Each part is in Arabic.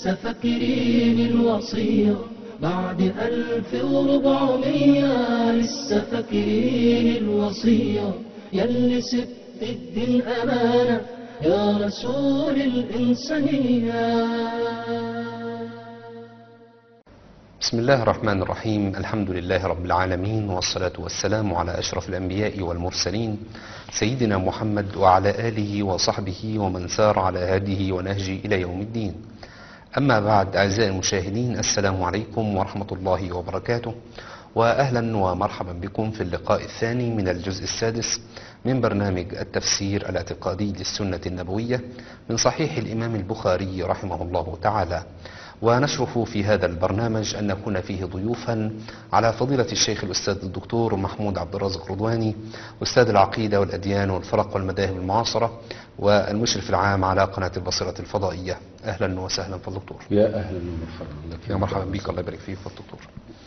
لسه فاكرين الوصية بعد 1400، لسه فاكرين الوصية يلي سبت الدين أمانة يا رسول الإنسانية. بسم الله الرحمن الرحيم. الحمد لله رب العالمين، والصلاة والسلام على أشرف الأنبياء والمرسلين سيدنا محمد وعلى آله وصحبه ومن سار على هديه ونهجه إلى يوم الدين. أما بعد، أعزائي المشاهدين، السلام عليكم ورحمة الله وبركاته، وأهلا ومرحبا بكم في اللقاء الثاني من الجزء السادس من برنامج التفسير الاعتقادي للسنة النبوية من صحيح الإمام البخاري رحمه الله تعالى. ونشرف في هذا البرنامج أن نكون فيه ضيوفا على فضيلة الشيخ الأستاذ الدكتور محمود عبد الرازق رضواني، أستاذ العقيدة والأديان والفرق والمذاهب المعاصرة والمشرف العام على قناة البصيرة الفضائية. أهلا وسهلا فالدكتور. يا أهلا ومرحبا. يا مرحبا بك، الله يبارك فيك فالدكتور.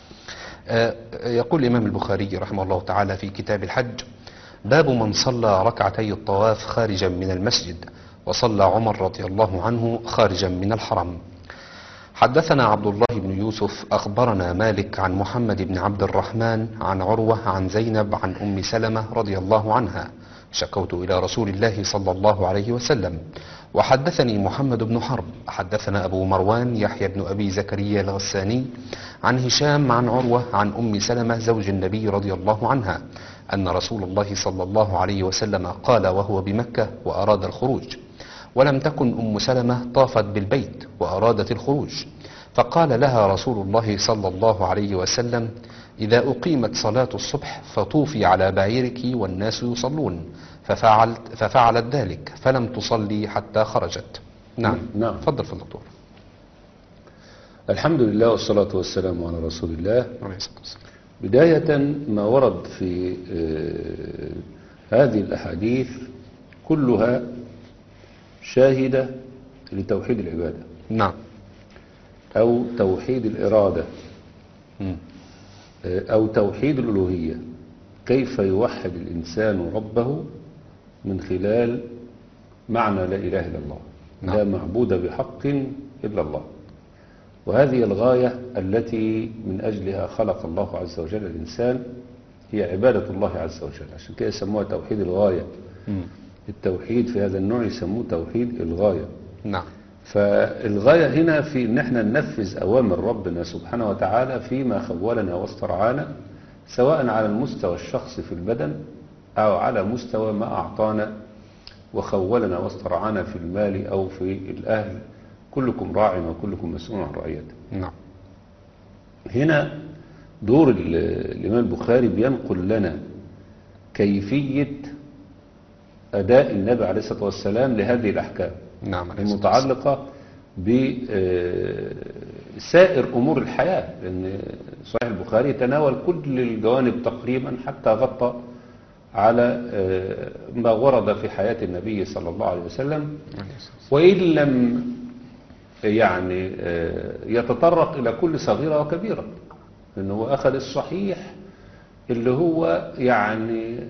يقول الإمام البخاري رحمه الله تعالى في كتاب الحج: باب من صلى ركعتي الطواف خارجا من المسجد وصلى عمر رضي الله عنه خارجا من الحرم. حدثنا عبد الله بن يوسف أخبرنا مالك عن محمد بن عبد الرحمن عن عروة عن زينب عن أم سلمة رضي الله عنها: شكوت إلى رسول الله صلى الله عليه وسلم. وحدثني محمد بن حرب حدثنا أبو مروان يحيى بن أبي زكريا الغساني عن هشام عن عروة عن أم سلمة زوج النبي رضي الله عنها أن رسول الله صلى الله عليه وسلم قال وهو بمكة وأراد الخروج، ولم تكن أم سلمة طافت بالبيت وأرادت الخروج، فقال لها رسول الله صلى الله عليه وسلم: إذا أقيمت صلاة الصبح فطوفي على بعيرك والناس يصلون، ففعلت ذلك فلم تصلي حتى خرجت. نعم. تفضل في الدكتور. الحمد لله والصلاة والسلام على رسول الله. عليه الصلاة والسلام. بداية ما ورد في هذه الأحاديث كلها شاهدة لتوحيد العبادة. نعم. أو توحيد الإرادة، أو توحيد الألوهية. كيف يوحد الإنسان ربه من خلال معنى لا إله إلا الله. نعم. لا معبود بحق إلا الله. وهذه الغاية التي من أجلها خلق الله عز وجل الإنسان، هي عبادة الله عز وجل. عشان كده يسموها توحيد الغاية. التوحيد في هذا النوع يسموه توحيد الغاية. نعم. فالغاية هنا في ان احنا ننفذ اوامر ربنا سبحانه وتعالى فيما خولنا واسترعانا، سواء على المستوى الشخصي في البدن او على مستوى ما اعطانا وخولنا واسترعانا في المال او في الاهل. كلكم راع وكلكم مسؤول عن رعيته. نعم. هنا دور الامام البخاري بينقل لنا كيفية أداء النبي عليه الصلاة والسلام لهذه الأحكام. نعم. المتعلقة بسائر أمور الحياة، لأن صحيح البخاري تناول كل الجوانب تقريبا حتى غطى على ما ورد في حياة النبي صلى الله عليه وسلم، وإن لم يعني يتطرق إلى كل صغيرة وكبيرة، لأنه هو أخذ الصحيح اللي هو يعني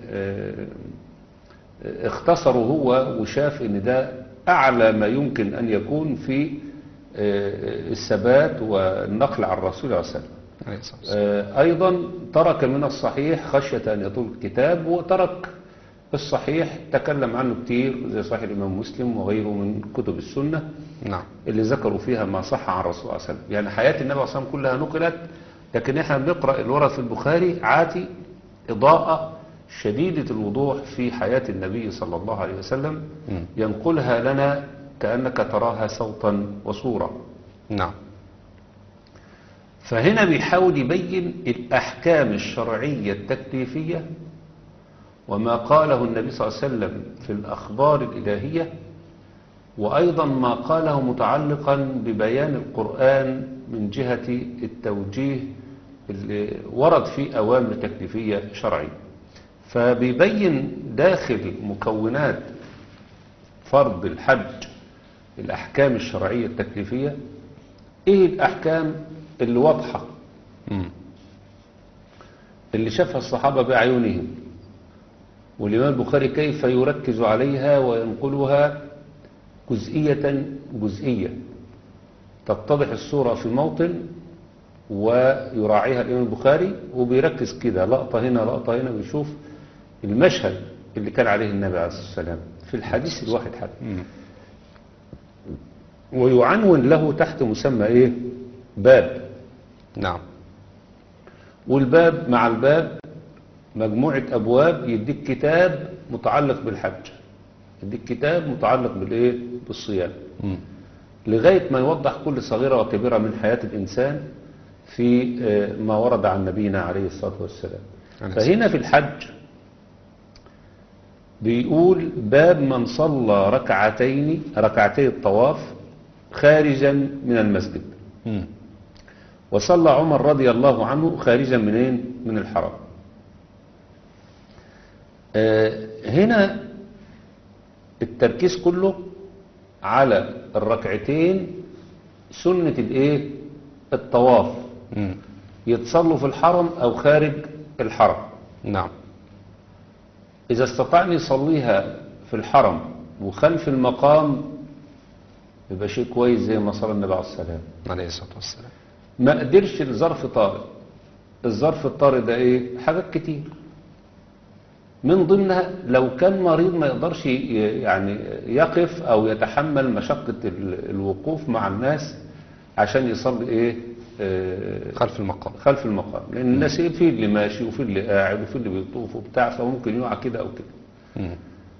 اختصره هو وشاف ان ده اعلى ما يمكن ان يكون في الثبات والنقل عن الرسول عليه الصلاة والسلام. ايضا ترك من الصحيح خشية ان يطول الكتاب، وترك الصحيح تكلم عنه كتير زي صحيح الامام مسلم وغيره من كتب السنة. نعم. اللي ذكروا فيها ما صح عن الرسول عليه الصلاة والسلام. يعني حياة النبي عليه الصلاة والسلام كلها نقلت، لكن احنا بنقرأ الورد في البخاري عاتي إضاءة شديدة الوضوح في حياة النبي صلى الله عليه وسلم، ينقلها لنا كأنك تراها صوتا وصورة. نعم. فهنا بيحاول يبين الأحكام الشرعية التكليفية وما قاله النبي صلى الله عليه وسلم في الأخبار الإلهية، وأيضا ما قاله متعلقا ببيان القرآن من جهة التوجيه اللي ورد فيه أوامر تكليفية شرعية. فبيبين داخل مكونات فرض الحج الأحكام الشرعية التكليفية. إيه الأحكام اللي واضحة اللي شافها الصحابة بأعينهم، والإمام البخاري كيف يركز عليها وينقلها جزئية جزئية تتضح الصورة في موطن ويراعيها الإمام البخاري، وبيركز كده لقطة هنا لقطة هنا، بيشوف المشهد اللي كان عليه النبي عليه الصلاة والسلام في الحديث الواحد حتى، ويعنون له تحت مسمى ايه؟ باب. نعم. والباب مع الباب مجموعة أبواب، يديك كتاب متعلق بالحج، يديك كتاب متعلق بالإيه؟ بالصيام، لغاية ما يوضح كل صغيرة وكبيرة من حياة الإنسان في ما ورد عن نبينا عليه الصلاة والسلام. فهنا في الحج بيقول باب من صلى ركعتي الطواف خارجا من المسجد، وصلى عمر رضي الله عنه خارجا منين؟ من الحرم. هنا التركيز كله على الركعتين سنة الايه؟ الطواف، يتصلوا في الحرم او خارج الحرم. نعم. اذا استطاع ان يصليها في الحرم وخلف المقام يبقى شيء كويس زي ما صلى النبي عليه السلام عليه الصلاة والسلام. ما قدرش الظرف طارئ. الظرف الطارئ ده ايه؟ حاجات كتير، من ضمنها لو كان مريض ما يقدرش يعني يقف او يتحمل مشقة الوقوف مع الناس عشان يصلي ايه؟ خلف المقام. خلف المقام، لان الناس ايه؟ في اللي ماشي وفي اللي قاعد وفي اللي بيطوف وبتاع، فممكن يقع كده او كده.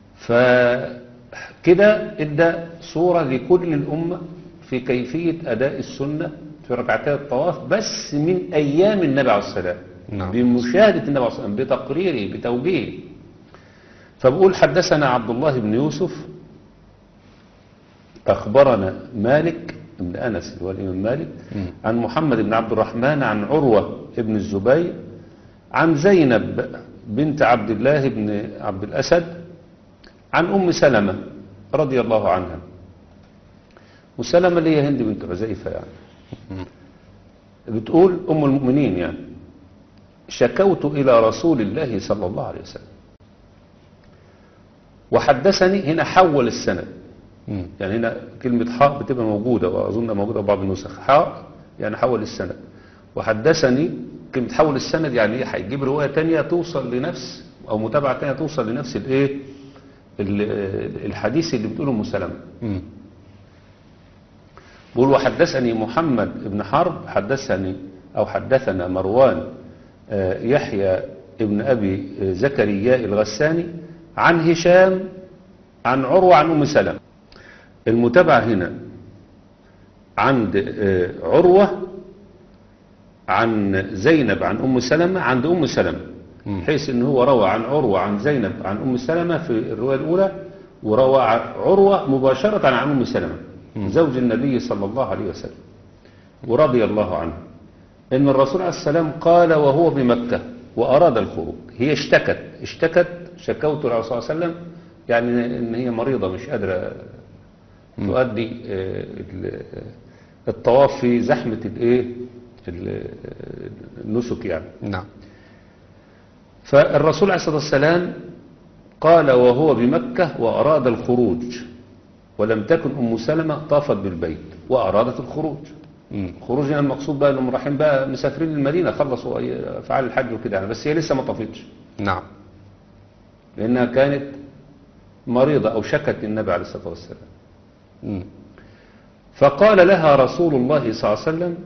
فكده ادى صورة لكل الامة في كيفية اداء السنة في ركعتي الطواف، بس من ايام النبي عليه السلام. نعم. بمشاهدة النبي عليه السلام، بتقريره، بتوجيهه. فبقول حدثنا عبد الله بن يوسف أخبرنا مالك بن أنس والإمام مالك عن محمد بن عبد الرحمن عن عروة بن الزبير عن زينب بنت عبد الله بن عبد الأسد عن أم سلمة رضي الله عنها. وسلمة اللي هي هند بنت حذيفة يعني. بتقول أم المؤمنين يعني: شكوت إلى رسول الله صلى الله عليه وسلم. وحدثني، هنا حول السند، يعني هنا كلمة حاء بتبقى موجودة، وأظن موجودة في بعض النسخ. حاء يعني حول السند، وحدثني كلمة حول السند يعني ايه؟ هيجيب رواية تانية توصل لنفس، أو متابعة تانية توصل لنفس الايه؟ الحديث اللي بتقوله أم سلمة. بقول وحدثني محمد بن حرب حدثنا مروان يحيى ابن أبي زكريا الغساني عن هشام عن عروة عن أم سلمة. المتابعة هنا عند عروة عن زينب عن أم سلمة عند أم سلمة، حيث أنه هو روى عن عروة عن زينب عن أم سلمة في الرواية الأولى، وروى عروة مباشرة عن أم سلمة زوج النبي صلى الله عليه وسلم ورضي الله عنه، إن الرسول عليه السلام قال وهو بمكة وأراد الخروج. هي اشتكت شكوت الرسول صلى الله عليه وسلم، يعني إن هي مريضة مش قادرة تؤدي الطواف في زحمة الايه؟ النسك يعني. نعم. فالرسول عليه الصلاة والسلام قال وهو بمكة وأراد الخروج، ولم تكن أم سلمة طافت بالبيت وأرادت الخروج. خروج يعني المقصود بقى انهم رايحين بقى مسافرين للمدينة، خلصوا أفعال الحج وكده يعني، بس هي لسه ما طافتش. نعم. لأنها كانت مريضة أو شكت للنبي عليه الصلاة والسلام. فقال لها رسول الله صلى الله عليه وسلم: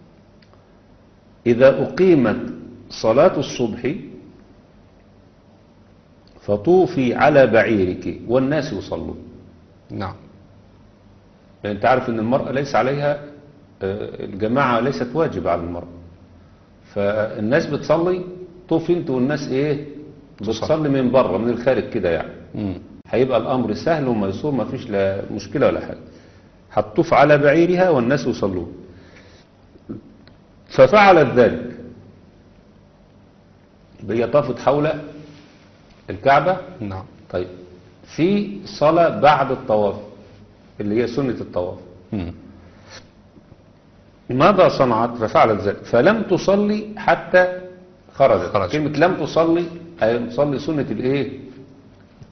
إذا أقيمت صلاة الصبح فطوفي على بعيرك والناس يصلون. نعم. يعني أنت عارف أن المرأة ليس عليها الجماعة، ليست واجب على المرأة، فالناس بتصلي، طوف انت والناس ايه؟ بتصلي من بره من الخارج كده يعني. هيبقى الأمر سهل وميسور، ما فيش لا مشكلة ولا حاجة. هتطوف على بعيرها والناس يصلون. ففعلت ذلك، هي طافت حول الكعبة. نعم. طيب في صلاة بعد الطواف اللي هي سنة الطواف، ماذا صنعت؟ ففعلت ذلك فلم تصلي حتى خرجت. كلمة لم تصلي أي تصلي سنة الايه؟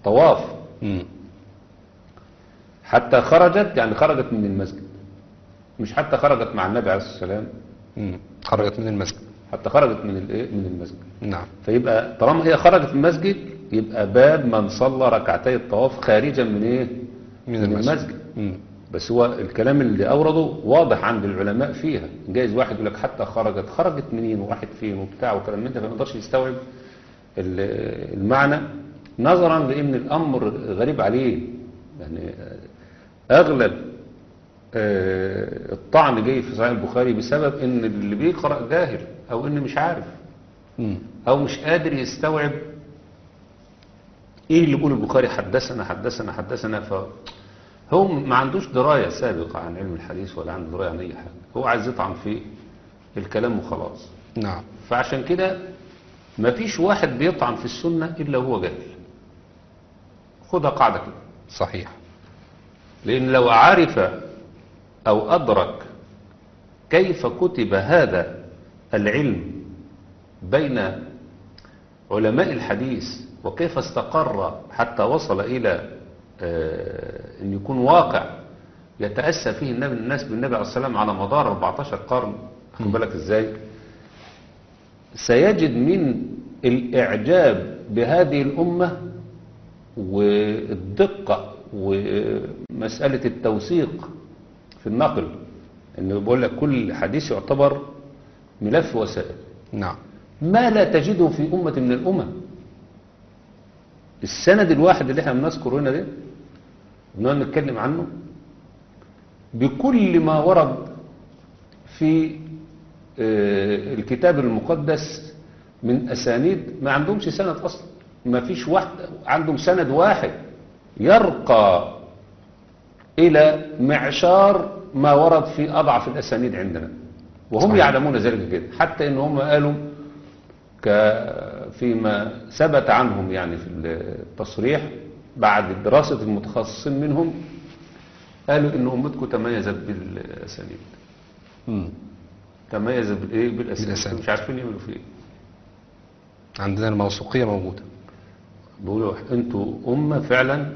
الطواف. حتى خرجت يعني خرجت من المسجد، مش حتى خرجت مع النبي عليه الصلاة والسلام، خرجت من المسجد. حتى خرجت من الايه، من المسجد. نعم. فيبقى طالما هي خرجت من المسجد يبقى باب من صلى ركعتي الطواف خارجا من ايه، من المسجد. بس هو الكلام اللي أورده واضح عند العلماء فيها. جايز واحد يقول لك حتى خرجت منين وراحت فين وبتاع وكلام من ده، فما يقدرش يستوعب المعنى نظرا لأن الأمر غريب عليه. يعني أغلب الطعن جاي في صحيح البخاري بسبب ان اللي بيقرأ جاهل او ان مش عارف او مش قادر يستوعب ايه اللي بيقول البخاري حدثنا حدثنا حدثنا. فهو ما عندوش دراية سابقة عن علم الحديث ولا عنده دراية عن اي حاجة، هو عايز يطعن في الكلام وخلاص. نعم. فعشان كده ما فيش واحد بيطعن في السنة الا هو جاهل. خدها قاعدة كده. صحيح. لان لو عرف أو أدرك كيف كتب هذا العلم بين علماء الحديث وكيف استقر حتى وصل إلى أن يكون واقع يتأسى فيه الناس بالنبي عليه السلام على مدار 14 قرن، خد بالك إزاي، سيجد من الإعجاب بهذه الأمة والدقة ومسألة التوثيق في النقل، انه بيقول لك كل حديث يعتبر ملف وسائل. نعم. ما لا تجده في أمة من الأمم. السند الواحد اللي احنا بنذكر هنا ده نتكلم عنه بكل ما ورد في الكتاب المقدس من أسانيد، ما عندهمش سند أصلا، ما فيش واحد عندهم سند واحد يرقى إلى معشار ما ورد في أضعف الأسانيد عندنا، وهم صحيح. يعلمون ذلك جدا، حتى إن هم قالوا فيما ثبت عنهم يعني في التصريح بعد دراسة المتخصصين منهم، قالوا إن أمتكم تميزت بالأسانيد. تميزت بالإيه؟ بالأسانيد. مش عارفين يعملوا فيه إيه. عندنا الموثوقية موجودة. بيقولوا أنتوا أمة فعلا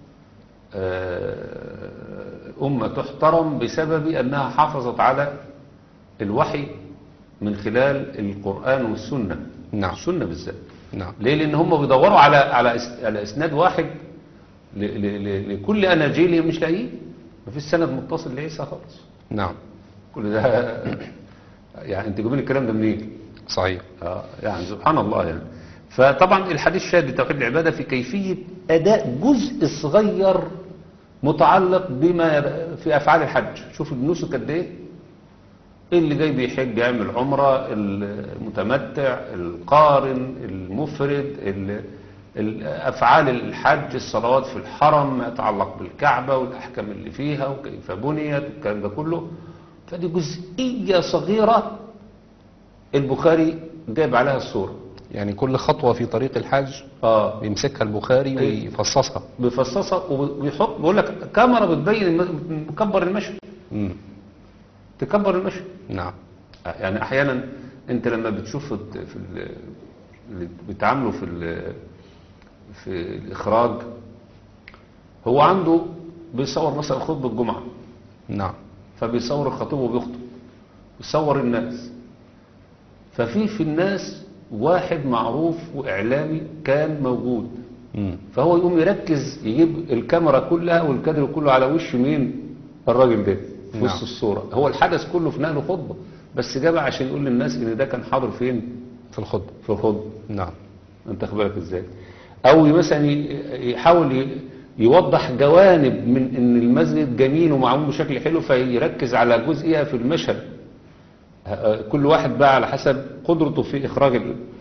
أمة تحترم بسبب أنها حافظت على الوحي من خلال القرآن والسنة. نعم. السنة بالذات. نعم. ليه؟ لأن هم بيدوروا على إسناد واحد لكل أناجيلهم مش لاقيه، مفيش سند متصل لعيسى خالص. نعم. كل ده يعني أنت جايبين الكلام ده منين؟ صحيح. يعني سبحان الله يعني. فطبعا الحديث شاهد لتوحيد العبادة في كيفية أداء جزء صغير متعلق بما في أفعال الحج. شوف النسك قد إيه، اللي جاي بيحج يعمل عمرة، المتمتع، القارن، المفرد، أفعال الحج، الصلوات في الحرم، ما يتعلق بالكعبة والأحكام اللي فيها وكيف بنيت والكلام ده كله. فدي جزئية صغيرة البخاري جايب عليها الصورة. يعني كل خطوة في طريق الحج بيمسكها البخاري ويفصصها. بيفصصها وبيحط، بيقول لك كاميرا بتبين مكبر المشهد. تكبر المشهد. نعم. يعني احيانا انت لما بتشوف اللي بيتعاملوا في الاخراج، هو عنده بيصور مثلا خطبة الجمعة. نعم. فبيصور الخطيب وبيخطب، بيصور الناس. ففي الناس واحد معروف وإعلامي كان موجود، فهو يقوم يركز يجيب الكاميرا كلها والكادر كله على وش مين؟ الراجل ده في وسط الصورة. هو الحدث كله في نقل خطبة، بس جابها عشان يقول للناس ان ده كان حاضر فين؟ في الخطبة. في الخطبة. نعم. انت خبرك ازاي؟ او مثلا يحاول يوضح جوانب من ان المسجد جميل ومعمول بشكل حلو، فيركز على جزئية في المشهد. كل واحد بقى على حسب قدرته في إخراج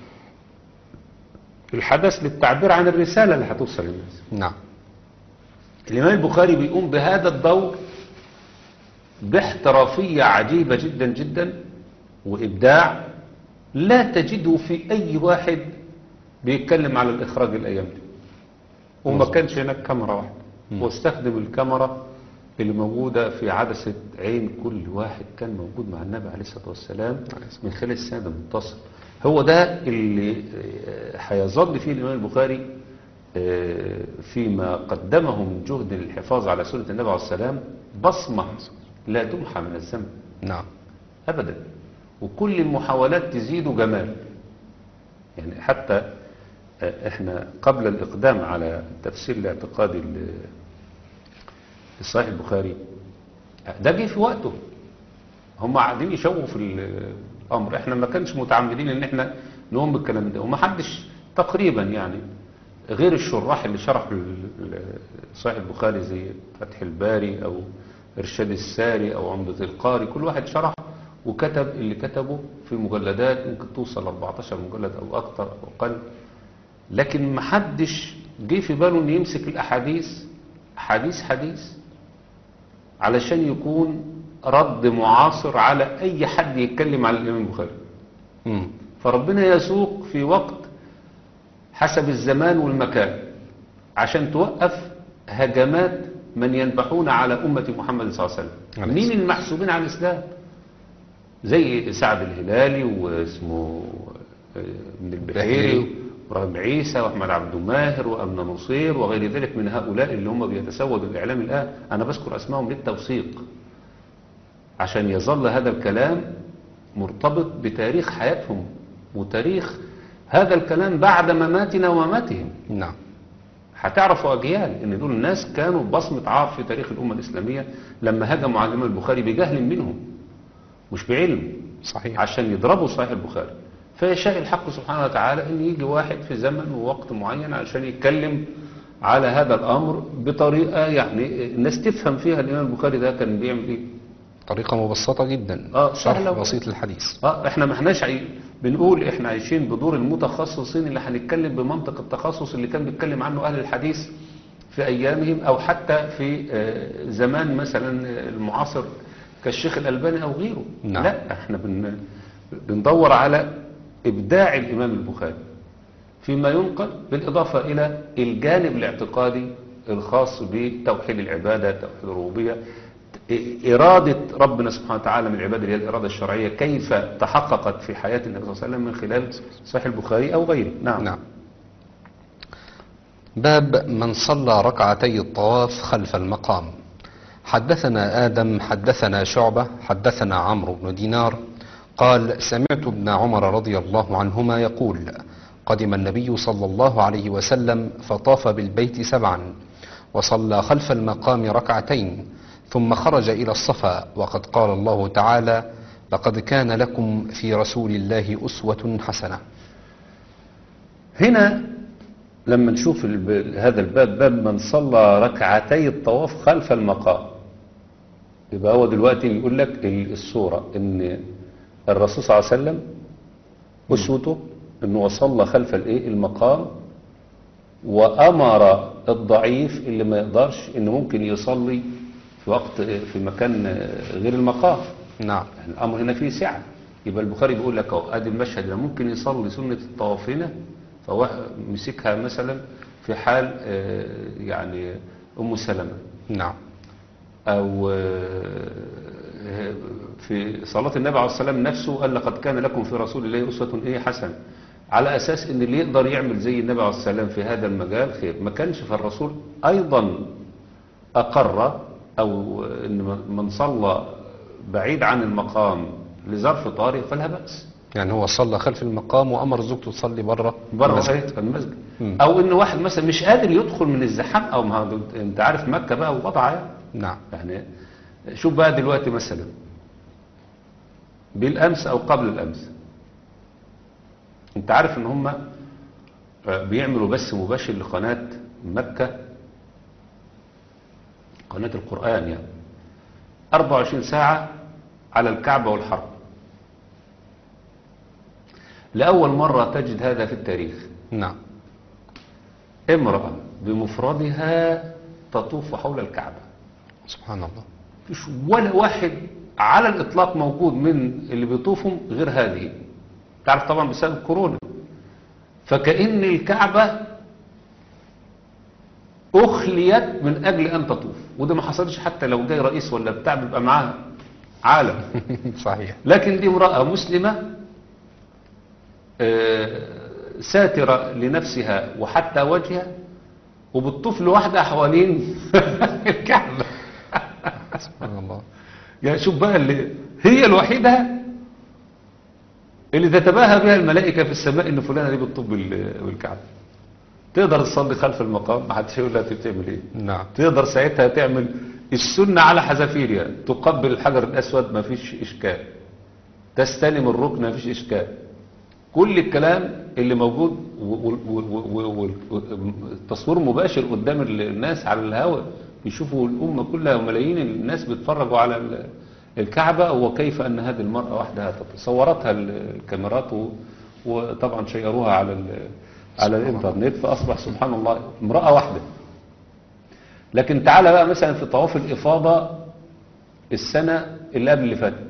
الحدث للتعبير عن الرسالة اللي هتوصل للناس. نعم. الإمام البخاري بيقوم بهذا الدور باحترافية عجيبة جدا جدا وإبداع لا تجده في أي واحد بيتكلم على الإخراج الأيام دي. وما كانش هناك كاميرا واحدة، واستخدم الكاميرا اللي موجودة في عدسة عين كل واحد كان موجود مع النبي عليه الصلاة والسلام من خلال السند المتصل. هو ده اللي هيظل فيه الإمام البخاري فيما قدمه من جهد للحفاظ على سنة النبي عليه السلام بصمة لا تمحى من الذنب نعم. أبدا، وكل المحاولات تزيد جمال. يعني حتى احنا قبل الإقدام على تفسير الاعتقادي لصحيح البخاري ده جه في وقته، هم قاعدين يشوفوا في الأمر، احنا ما كانش متعمدين ان احنا نقوم بالكلام ده، وما حدش تقريبا يعني غير الشراح اللي شرحوا صحيح البخاري زي فتح الباري او ارشاد الساري او عمدة القاري، كل واحد شرح وكتب اللي كتبه في مجلدات ممكن توصل 14 مجلد او اكتر او اقل، لكن ما حدش جه في باله ان يمسك الاحاديث حديث علشان يكون رد معاصر على اي حد يتكلم على الامام البخاري. فربنا يسوق في وقت حسب الزمان والمكان عشان توقف هجمات من ينبحون على أمة محمد صلى الله عليه وسلم. مين المحسوبين على الإسلام؟ زي سعد الهلالي واسمه من البحيري وإبراهيم عيسى وأحمد عبد الماهر وأمنة نصير وغير ذلك من هؤلاء اللي هم بيتسودوا الإعلام الآن. أنا بذكر أسمائهم للتوثيق عشان يظل هذا الكلام مرتبط بتاريخ حياتهم وتاريخ هذا الكلام بعد مماتنا ومماتهم. نعم. هتعرفوا أجيال إن دول الناس كانوا بصمة عار في تاريخ الأمة الإسلامية لما هجموا على الإمام البخاري بجهل منهم مش بعلم. صحيح. عشان يضربوا صحيح البخاري. فيشاء الحق سبحانه وتعالى إن يجي واحد في زمن ووقت معين عشان يتكلم على هذا الأمر بطريقة يعني الناس تفهم فيها الإمام البخاري ده كان بيعمل إيه. طريقة مبسطة جدا. شرح بسيط للحديث. احنا ما احناش بنقول احنا عايشين بدور المتخصصين اللي هنتكلم بمنطق التخصص اللي كان بيتكلم عنه اهل الحديث في ايامهم او حتى في زمان مثلا المعاصر كالشيخ الألباني او غيره. نعم. لا احنا بندور على ابداع الامام البخاري فيما ينقل بالاضافة الى الجانب الاعتقادي الخاص بتوحيد العبادة توحيد الربوبية إرادة ربنا سبحانه وتعالى من العبادة اللي هي الإرادة الشرعية كيف تحققت في حياة النبي صلى الله عليه وسلم من خلال صحيح البخاري أو غيره. نعم. باب من صلى ركعتي الطواف خلف المقام. حدثنا آدم حدثنا شعبة حدثنا عمرو بن دينار قال سمعت ابن عمر رضي الله عنهما يقول قدم النبي صلى الله عليه وسلم فطاف بالبيت 7 وصلى خلف المقام ركعتين ثم خرج إلى الصفا وقد قال الله تعالى لقد كان لكم في رسول الله أسوة حسنة. هنا لما نشوف هذا الباب باب من صلى ركعتي الطواف خلف المقام يبقى هو دلوقتي يقول لك الصورة ان الرسول صلى الله عليه وسلم أسوته انه صلى خلف المقام وأمر الضعيف اللي ما يقدرش انه ممكن يصلي في وقت في مكان غير المقام. نعم. يعني الأمر هنا فيه سعة. يبقى البخاري بيقول لك اهو ادي المشهد ده ممكن يصلي سنة الطواف هنا فهو مسكها مثلا في حال يعني أم سلمة. نعم. أو في صلاة النبي عليه الصلاة والسلام نفسه قال لقد كان لكم في رسول الله أسوة حسنة على أساس إن اللي يقدر يعمل زي النبي عليه الصلاة والسلام في هذا المجال خير. ما كانش فالرسول أيضا أقر أو إن من صلى بعيد عن المقام لظرف طارئ فلا بأس. يعني هو صلى خلف المقام وأمر زوجته تصلي بره المسجد. أو إن واحد مثلا مش قادر يدخل من الزحام أو ما أنت عارف مكة بقى ووضعها. نعم. يعني شوف بقى دلوقتي مثلا بالأمس أو قبل الأمس أنت عارف إن هم بيعملوا بث مباشر لقناة مكة قناة القرآن يعني 24 ساعة على الكعبة والحرم. لأول مرة تجد هذا في التاريخ. نعم. امرأة بمفردها تطوف حول الكعبة. سبحان الله. مفيش ولا واحد على الإطلاق موجود من اللي بيطوفهم غير هذه. تعرف طبعا بسبب كورونا فكأن الكعبة أخليت من أجل أن تطوف وده ما حصلش حتى لو جاي رئيس ولا بتاع بيبقى معاه عالم. صحيح. لكن دي امرأة مسلمة ساترة لنفسها وحتى وجهها وبتطوف لوحدها حوالين الكعبة. سبحان الله. يعني شوف بقى اللي هي الوحيدة اللي تتباهى بها الملائكة في السماء ان فلانة دي بتطب بالكعبة. تقدر تصلي خلف المقام، ما حدش يقول لها بتعمل ايه. نعم. تقدر ساعتها تعمل السنة على حذافيرها، تقبل الحجر الأسود ما فيش إشكال، تستلم الركن ما فيش إشكال. كل الكلام اللي موجود والتصوير مباشر قدام الناس على الهواء، يشوفوا الأمة كلها وملايين الناس بيتفرجوا على الكعبة، وكيف أن هذه المرأة وحدها صورتها الكاميرات وطبعا شيروها على الإنترنت، فأصبح سبحان الله امرأة واحدة. لكن تعالى بقى مثلا في طواف الإفاضة السنة اللي قبل اللي فاتت،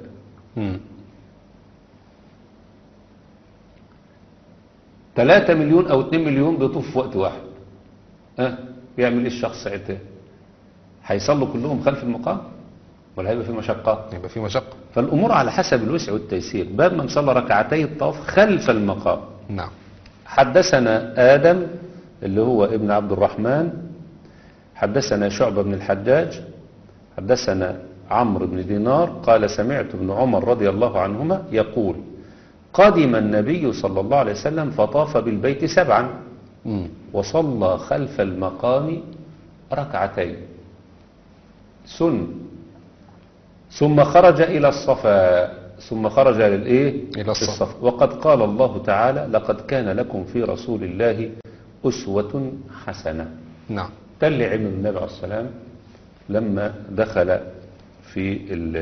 3 مليون أو 2 مليون بيطوف في وقت واحد. يعمل إيه الشخص ساعتها؟ هيصلوا كلهم خلف المقام ولا هيبقى في مشقة؟ يبقى في مشقة. فالأمور على حسب الوسع والتيسير. باب من صلى ركعتي الطواف خلف المقام. نعم. حدثنا آدم اللي هو ابن عبد الرحمن، حدثنا شعبة بن الحجاج، حدثنا عمرو بن دينار قال سمعت ابن عمر رضي الله عنهما يقول قدم النبي صلى الله عليه وسلم فطاف بالبيت 7 وصلى خلف المقام ركعتين سن، ثم خرج إلى الصفا، ثم خرج إلى الصفا. وقد قال الله تعالى لقد كان لكم في رسول الله أسوة حسنة. نعم. ده اللي عمل النبي عليه السلام لما دخل في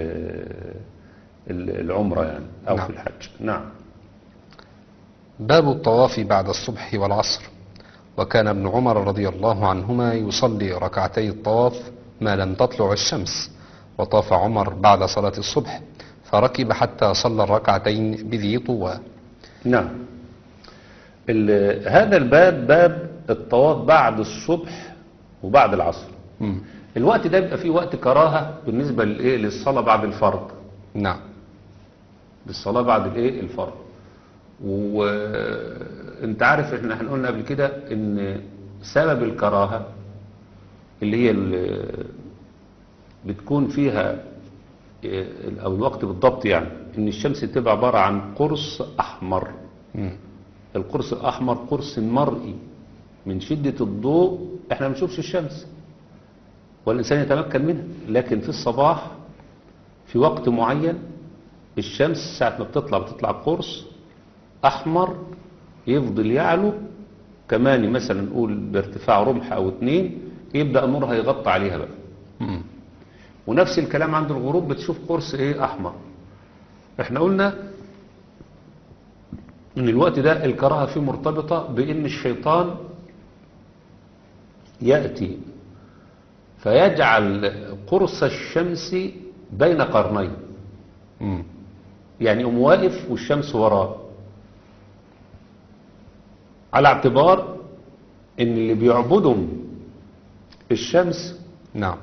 العمرة يعني أو نعم. في الحج. نعم. باب الطواف بعد الصبح والعصر. وكان ابن عمر رضي الله عنهما يصلي ركعتي الطواف ما لم تطلع الشمس، وطاف عمر بعد صلاة الصبح فركب حتى صلى الركعتين بذي طوى. نعم. هذا الباب باب الطواف بعد الصبح وبعد العصر. الوقت ده بيبقى فيه وقت كراهة بالنسبة للصلاة بعد الفرض. نعم. للصلاة بعد الفرض. وانت عارف احنا قلنا قبل كده ان سبب الكراهة اللي هي بتكون فيها او الوقت بالضبط يعني ان الشمس تبقى عبارة عن قرص احمر. القرص الاحمر قرص مرئي، من شدة الضوء احنا ما بنشوفش الشمس والإنسان يتمكن منها، لكن في الصباح في وقت معين الشمس ساعة ما بتطلع قرص أحمر يفضل يعلو كمان، مثلا نقول بارتفاع رمح أو 2، يبدأ نورها يغطي عليها بقى. ونفس الكلام عند الغروب بتشوف قرص أحمر. احنا قلنا ان الوقت ده الكراهة فيه مرتبطة بان الشيطان يأتي فيجعل قرص الشمس بين قرنين، يعني واقف والشمس وراه، على اعتبار ان اللي بيعبدهم الشمس نعم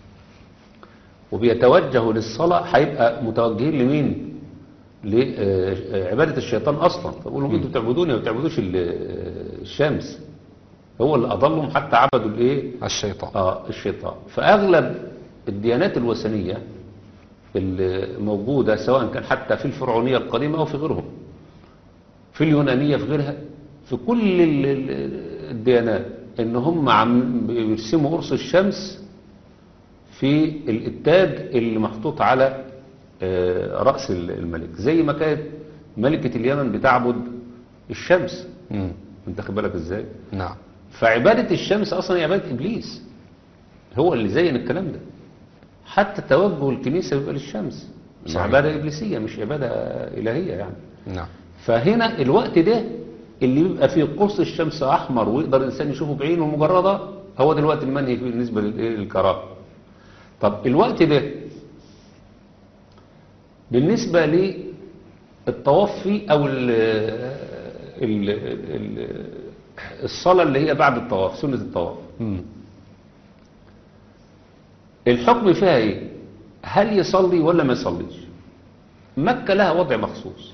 وبيتوجهوا للصلاة هيبقى متوجهين لمين؟ لعبادة الشيطان أصلا. فبقول لهم انتوا بتعبدوني وما بتعبدوش الشمس، هو اللي أضلهم حتى عبدوا الشيطان. الشيطان. فأغلب الديانات الوثنية الموجودة سواء كان حتى في الفرعونية القديمة أو في غيرهم، في اليونانية في غيرها، في كل الديانات ان هم عم بيرسموا قرص الشمس في الاتاج اللي محطوط على رأس الملك، زي ما كانت ملكة اليمن بتعبد الشمس. انت خد بالك ازاي؟ نعم. فعبادة الشمس اصلا هي عبادة ابليس، هو اللي زين الكلام ده. حتى توجه الكنيسة بيبقى للشمس، مش عبادة ابليسية، مش عبادة الهية يعني. نعم. فهنا الوقت ده اللي بيبقى فيه قرص الشمس احمر ويقدر الانسان يشوفه بعينه مجردة، هو ده الوقت المنهي فيه بالنسبة للكراهة. طب الوقت ده بالنسبة للطواف فيه او الصلاة اللي هي بعد الطواف، سنة الطواف، الحكم فيها ايه؟ هل يصلي ولا ما يصليش؟ مكة لها وضع مخصوص،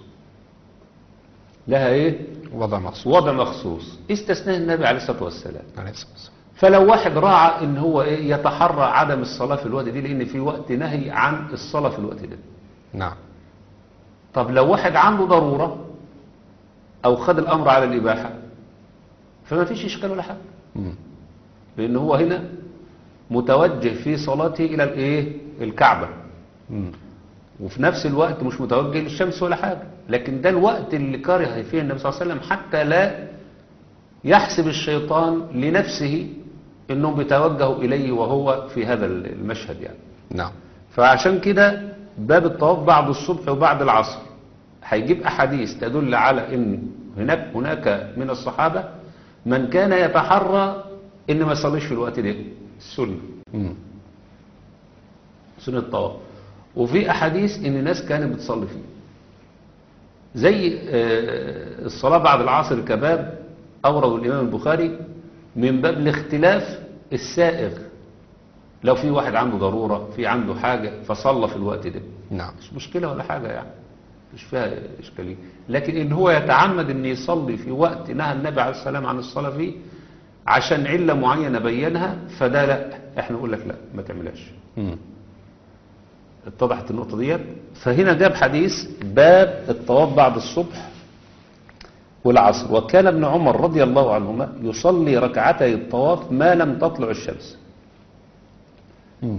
لها ايه؟ وضع مخصوص. وضع مخصوص استثناه النبي عليه الصلاة والسلام. فلو واحد راعى ان هو يتحرى عدم الصلاة في الوقت دي، لان في وقت نهي عن الصلاة في الوقت ده. نعم. طب لو واحد عنده ضرورة او خد الامر على الاباحة، فما فيش اشكال ولا حاجة، مم. لان هو هنا متوجه في صلاته الى الكعبة، مم. وفي نفس الوقت مش متوجه للشمس ولا حاجة. لكن ده الوقت اللي كره فيه النبي صلى الله عليه وسلم، حتى لا يحسب الشيطان لنفسه انهم بيتوجهوا اليه وهو في هذا المشهد يعني. نعم. فعشان كده باب الطواف بعد الصبح وبعد العصر هيجيب احاديث تدل على ان هناك من الصحابة من كان يتحرى ان ما يصليش في الوقت ده، السنة، مم. سنة الطواف. وفي احاديث ان الناس كانت بتصلي فيه، زي الصلاة بعد العصر كباب أورد الإمام البخاري من باب الاختلاف السائغ، لو في واحد عنده ضرورة، في عنده حاجة فصلى في الوقت ده، نعم. مش مشكلة ولا حاجة يعني، مش فيها إشكالية. لكن إن هو يتعمد إن يصلي في وقت نهى النبي عليه السلام عن الصلاة فيه عشان علة معينة بينها، فده لا، احنا نقول لك لا، ما تعملهاش. مم. اتضحت النقطة ديت. فهنا جاب حديث باب الطواف بعد الصبح والعصر. وكان ابن عمر رضي الله عنهما يصلي ركعتي الطواف ما لم تطلع الشمس. مم.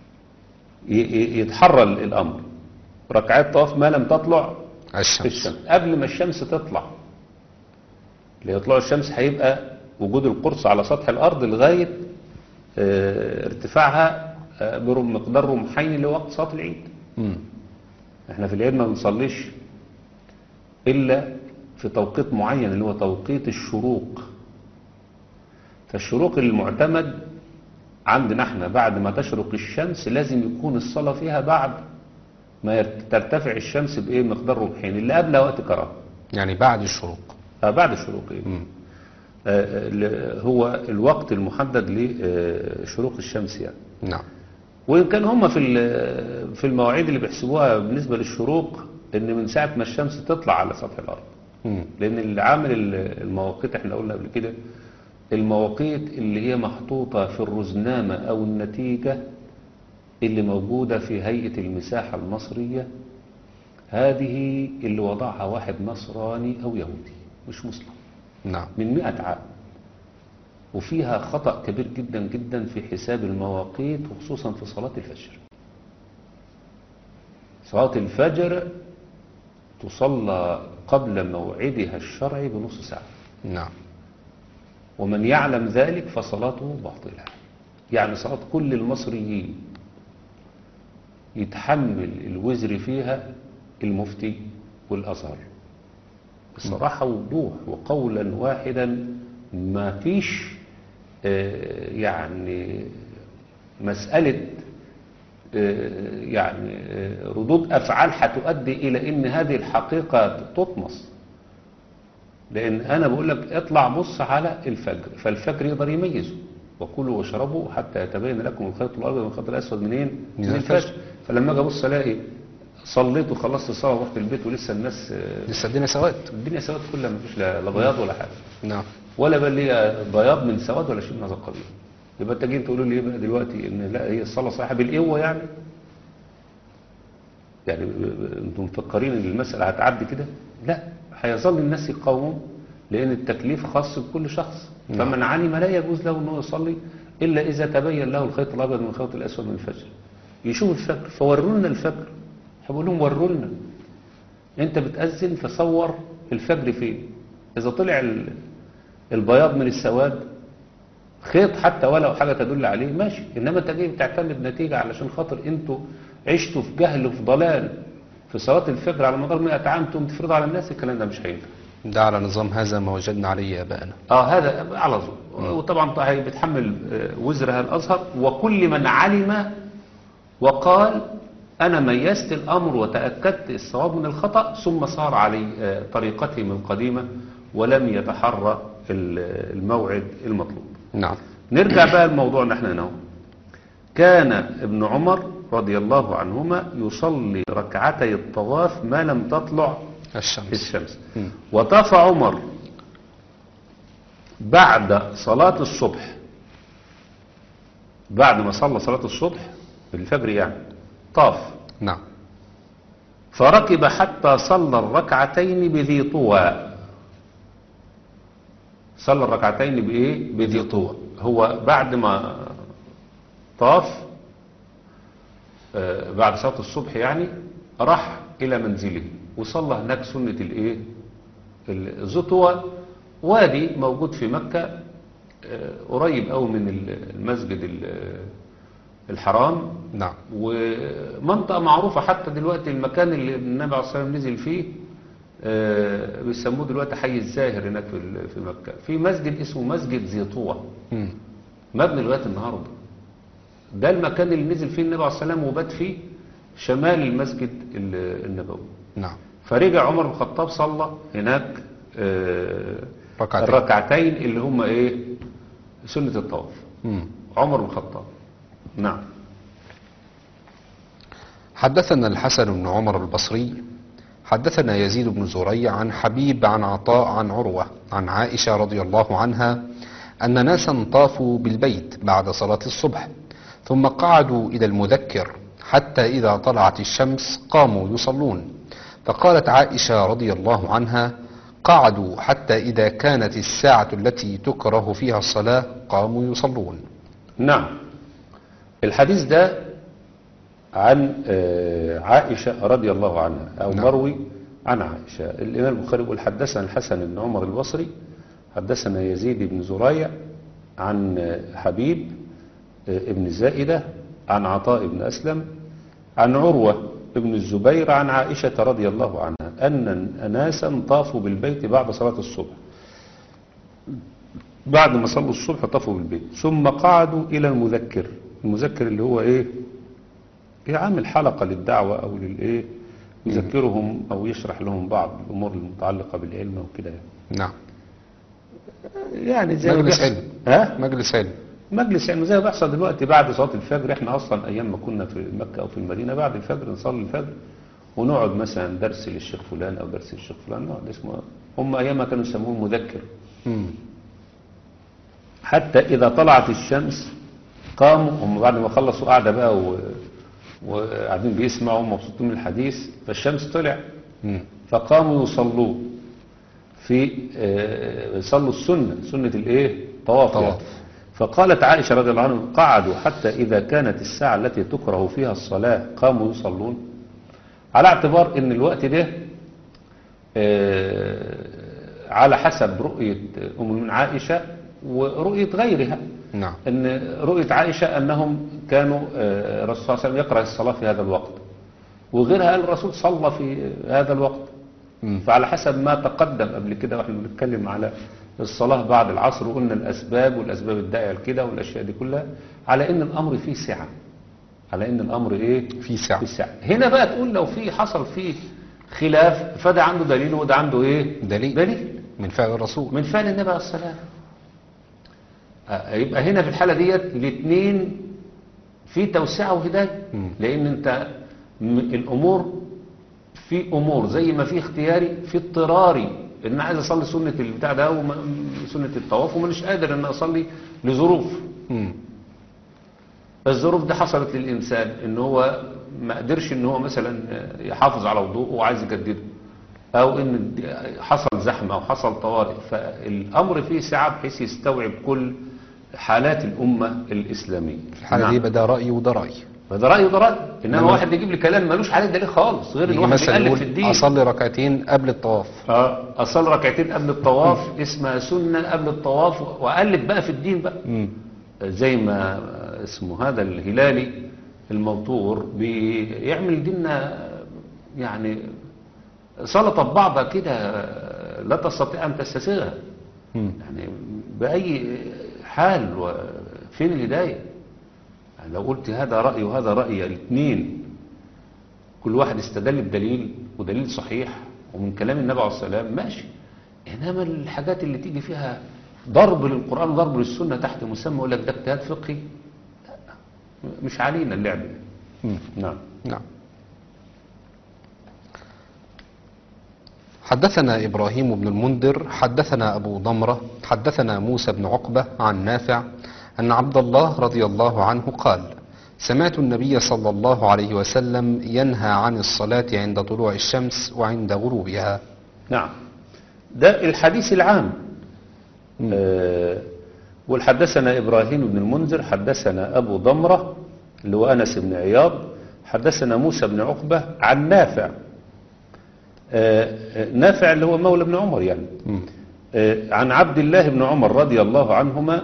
يتحرى الأمر، ركعات الطواف ما لم تطلع الشمس. قبل ما الشمس تطلع. ليطلع الشمس هيبقى وجود القرص على سطح الأرض لغاية ارتفاعها بمقدار رمحين لوقت صلاة العيد. مم. احنا في العيد ما بنصليش إلا في توقيت معين اللي هو توقيت الشروق. فالشروق المعتمد عندنا احنا بعد ما تشرق الشمس لازم يكون الصلاة فيها بعد ما ترتفع الشمس مقدار رمحين، اللي قبلها وقت كراهه. يعني بعد الشروق. بعد الشروق مم. هو الوقت المحدد لشروق الشمس يعني. نعم. وإن كان هم في المواعيد اللي بيحسبوها بالنسبة للشروق إن من ساعة ما الشمس تطلع على سطح الأرض. مم. لأن اللي عامل المواقيت احنا قلنا قبل كده، المواقيت اللي هي محطوطة في الرزنامة أو النتيجة اللي موجودة في هيئة المساحة المصرية، هذه اللي وضعها واحد نصراني أو يهودي مش مسلم نعم. من 100 عام، وفيها خطأ كبير جدا جدا في حساب المواقيت، وخصوصا في صلاة الفجر. صلاة الفجر تصلى قبل موعدها الشرعي بنص ساعة. نعم. ومن يعلم ذلك فصلاته باطلة. يعني صلاة كل المصريين يتحمل الوزر فيها المفتي والأزهر بصراحة ووضوح وقولا واحدا، ما فيش يعني مسألة يعني ردود أفعال هتؤدي إلى إن هذه الحقيقة تطمس. لأن أنا بقول لك اطلع بص على الفجر، فالفجر يقدر يميزه، وكلوا واشربوا حتى يتبين لكم الخيط الأبيض من الخيط الأسود منين؟ من الفجر. فلما أجي أبص ألاقي صليت وخلصت الصلاة ورحت البيت ولسه الناس لسه الدنيا سواد. الدنيا سواد كلها، ما فيش لا بياض ولا حاجة. نعم. ولا بل لي بياض من سواد ولا شيء من هذا القبيل. يبقى انت جايين تقولوا لي ايه بقى دلوقتي ان لا هي الصلاه صحيحه بالقوه يعني انتم مفكرين ان المساله هتعدي كده؟ لا، هيظل الناس يقاوموا، لان التكليف خاص بكل شخص. نعم. فمن علم لا يجوز له انه يصلي الا اذا تبين له الخيط الابيض من الخيط الاسود من الفجر. يشوف الفجر فوروا لنا الفجر، هقول لهم وروا لنا. انت بتأذن فصور الفجر فين؟ اذا طلع البياض من السواد خيط حتى ولو حاجة تدل عليه ماشي، انما انت جاي بتعتمد نتيجة علشان خاطر انتوا عشتوا في جهل وفي ضلال في صلاة الفجر على مدار 100 عام تقوم تفرضوا على الناس. الكلام ده مش هينفع. ده على نظام هذا ما وجدنا عليه آباءنا. هذا على طول. وطبعا بيتحمل وزرها الازهر وكل من علم وقال انا ميزت الامر وتأكدت الصواب من الخطأ ثم صار علي طريقتهم القديمة ولم يتحرى الموعد المطلوب. نعم. نرجع بقى لموضوعنا احنا هنا. كان ابن عمر رضي الله عنهما يصلي ركعتي الطواف ما لم تطلع الشمس. م. وطاف عمر بعد صلاة الصبح بعد ما صلى صلاة الصبح الفجر يعني طاف، نعم. فركب حتى صلى الركعتين بذي طوى. صلى الركعتين بإيه؟ بذي طوى. هو بعد ما طاف بعد صلاة الصبح يعني راح إلى منزله وصلى هناك سنة الإيه؟ ذي طوى، وادي موجود في مكة قريب أوي من المسجد الحرام، نعم. ومنطقة معروفة حتى دلوقتي. المكان اللي النبي عليه الصلاة والسلام نزل فيه بيسموه دلوقتي حي الزاهر هناك في مكة، في مسجد اسمه مسجد ذي طوى مم. مبني لغاية النهاردة. ده المكان اللي نزل فيه النبي عليه الصلاة والسلام وبات فيه شمال المسجد النبوي. نعم. فرجع عمر بن الخطاب صلى هناك ركعتين. الركعتين اللي هم ايه؟ سنة الطواف. مم. عمر بن الخطاب. نعم. حدثنا الحسن بن عمر البصري حدثنا يزيد بن زريع عن حبيب عن عطاء عن عروة عن عائشة رضي الله عنها أن ناسا طافوا بالبيت بعد صلاة الصبح ثم قعدوا إلى المذكر حتى إذا طلعت الشمس قاموا يصلون، فقالت عائشة رضي الله عنها: قعدوا حتى إذا كانت الساعة التي تكره فيها الصلاة قاموا يصلون. نعم. الحديث ده عن عائشة رضي الله عنها أو نعم. مروي عن عائشة. الإمام البخاري يقول حدثنا الحسن بن عمر البصري حدثنا يزيد بن زريع عن حبيب ابن زائدة عن عطاء بن أسلم عن عروة ابن الزبير عن عائشة رضي الله عنها أن ناسا طافوا بالبيت بعد صلاة الصبح. بعد ما صلوا الصبح طافوا بالبيت ثم قعدوا إلى المذكر. المذكر اللي هو إيه؟ عامل حلقة للدعوة أو للإيه؟ يذكرهم أو يشرح لهم بعض الأمور المتعلقة بالعلم وكده يعني. نعم. يعني زي مجلس بيحصل- علم. ها؟ مجلس علم. مجلس علم زي ما بيحصل دلوقتي بعد صلاة الفجر. احنا اصلا ايام ما كنا في مكة او في المدينة بعد الفجر نصلي الفجر ونقعد مثلا درس للشيخ فلان او درس للشيخ فلان، نقعد اسمه هم ايام ما كانوا يسموه مذكر. مم. حتى اذا طلعت الشمس قاموا هم بعد ما خلصوا قاعدة بقى وقاعدين بيسمعوا مبسوطين من الحديث، فالشمس طلع مم. فقاموا يصلوا في صلوا سنة الايه؟ طواف يعني. طواف. فقالت عائشة رضي الله عنها: قعدوا حتى إذا كانت الساعة التي تكره فيها الصلاة قاموا يصلون، على اعتبار ان الوقت ده على حسب رؤية أم المؤمنين عائشة ورؤية غيرها. نعم. ان رؤية عائشة انهم كانوا الرسول صلى الله عليه وسلم يكره الصلاة في هذا الوقت، وغيرها قال الرسول صلى في هذا الوقت. مم. فعلى حسب ما تقدم قبل كده واحنا بنتكلم على الصلاة بعد العصر وقلنا الأسباب والأسباب الداعية لكده والأشياء دي كلها، على إن الأمر فيه سعة، على إن الأمر إيه؟ في ساعة. فيه سعة. هنا بقى تقول لو في حصل فيه خلاف فده عنده دليل وده عنده إيه؟ دليل من فعل الرسول. من فعل النبي عليه الصلاة. يبقى هنا في الحالة ديت الاثنين في توسعة وهداية. مم. لأن أنت الأمور في أمور زي ما في اختياري في اضطراري، ان انا عايز اصلي سنة البتاع ده سنة الطواف ومش قادر ان اصلي لظروف. مم. الظروف دي حصلت للانسان ان هو ما قدرش ان هو مثلا يحافظ على وضوءه وعايز يجدده، او ان حصل زحمة او حصل طوارئ، فالامر فيه سعة بحيث يستوعب كل حالات الامة الاسلامية. في الحالة دي يبقى ده رأي وده رأي. فده رأي وده رأي. انما إنما واحد يجيب لي كلام ملوش عليه دليل خالص، غير ان يجي واحد مثلا بيألف يقول في الدين. أصلي ركعتين قبل الطواف. أصلي ركعتين قبل الطواف اسمها سنة قبل الطواف، وأقلب بقى في الدين بقى. مم. زي ما اسمه هذا الهلالي الموتور بيعمل ديننا يعني سلطة ببعضها كده لا تستطيع أن تستسيغها مم. يعني بأي حال. وفين الهداية؟ يعني لو قلت هذا رأي وهذا رأي الاثنين كل واحد استدل بدليل ودليل صحيح ومن كلام النبي عليه الصلاة والسلام ماشي. إنما الحاجات اللي تيجي فيها ضرب للقرآن ضرب للسنة تحت مسمى يقول لك ده اجتهاد فقهي، لا، مش علينا اللعب ده. مم. نعم. نعم. حدثنا إبراهيم بن المنذر حدثنا أبو ضمرة حدثنا موسى بن عقبة عن نافع أن عبد الله رضي الله عنه قال: سمعت النبي صلى الله عليه وسلم ينهى عن الصلاة عند طلوع الشمس وعند غروبها. نعم، ده الحديث العام. والحدثنا إبراهيم بن المنذر، حدثنا أبو ضمرة اللي هو أنس بن عياض، حدثنا موسى بن عقبة عن نافع. نافع اللي هو مولى بن عمر يعني. عن عبد الله بن عمر رضي الله عنهما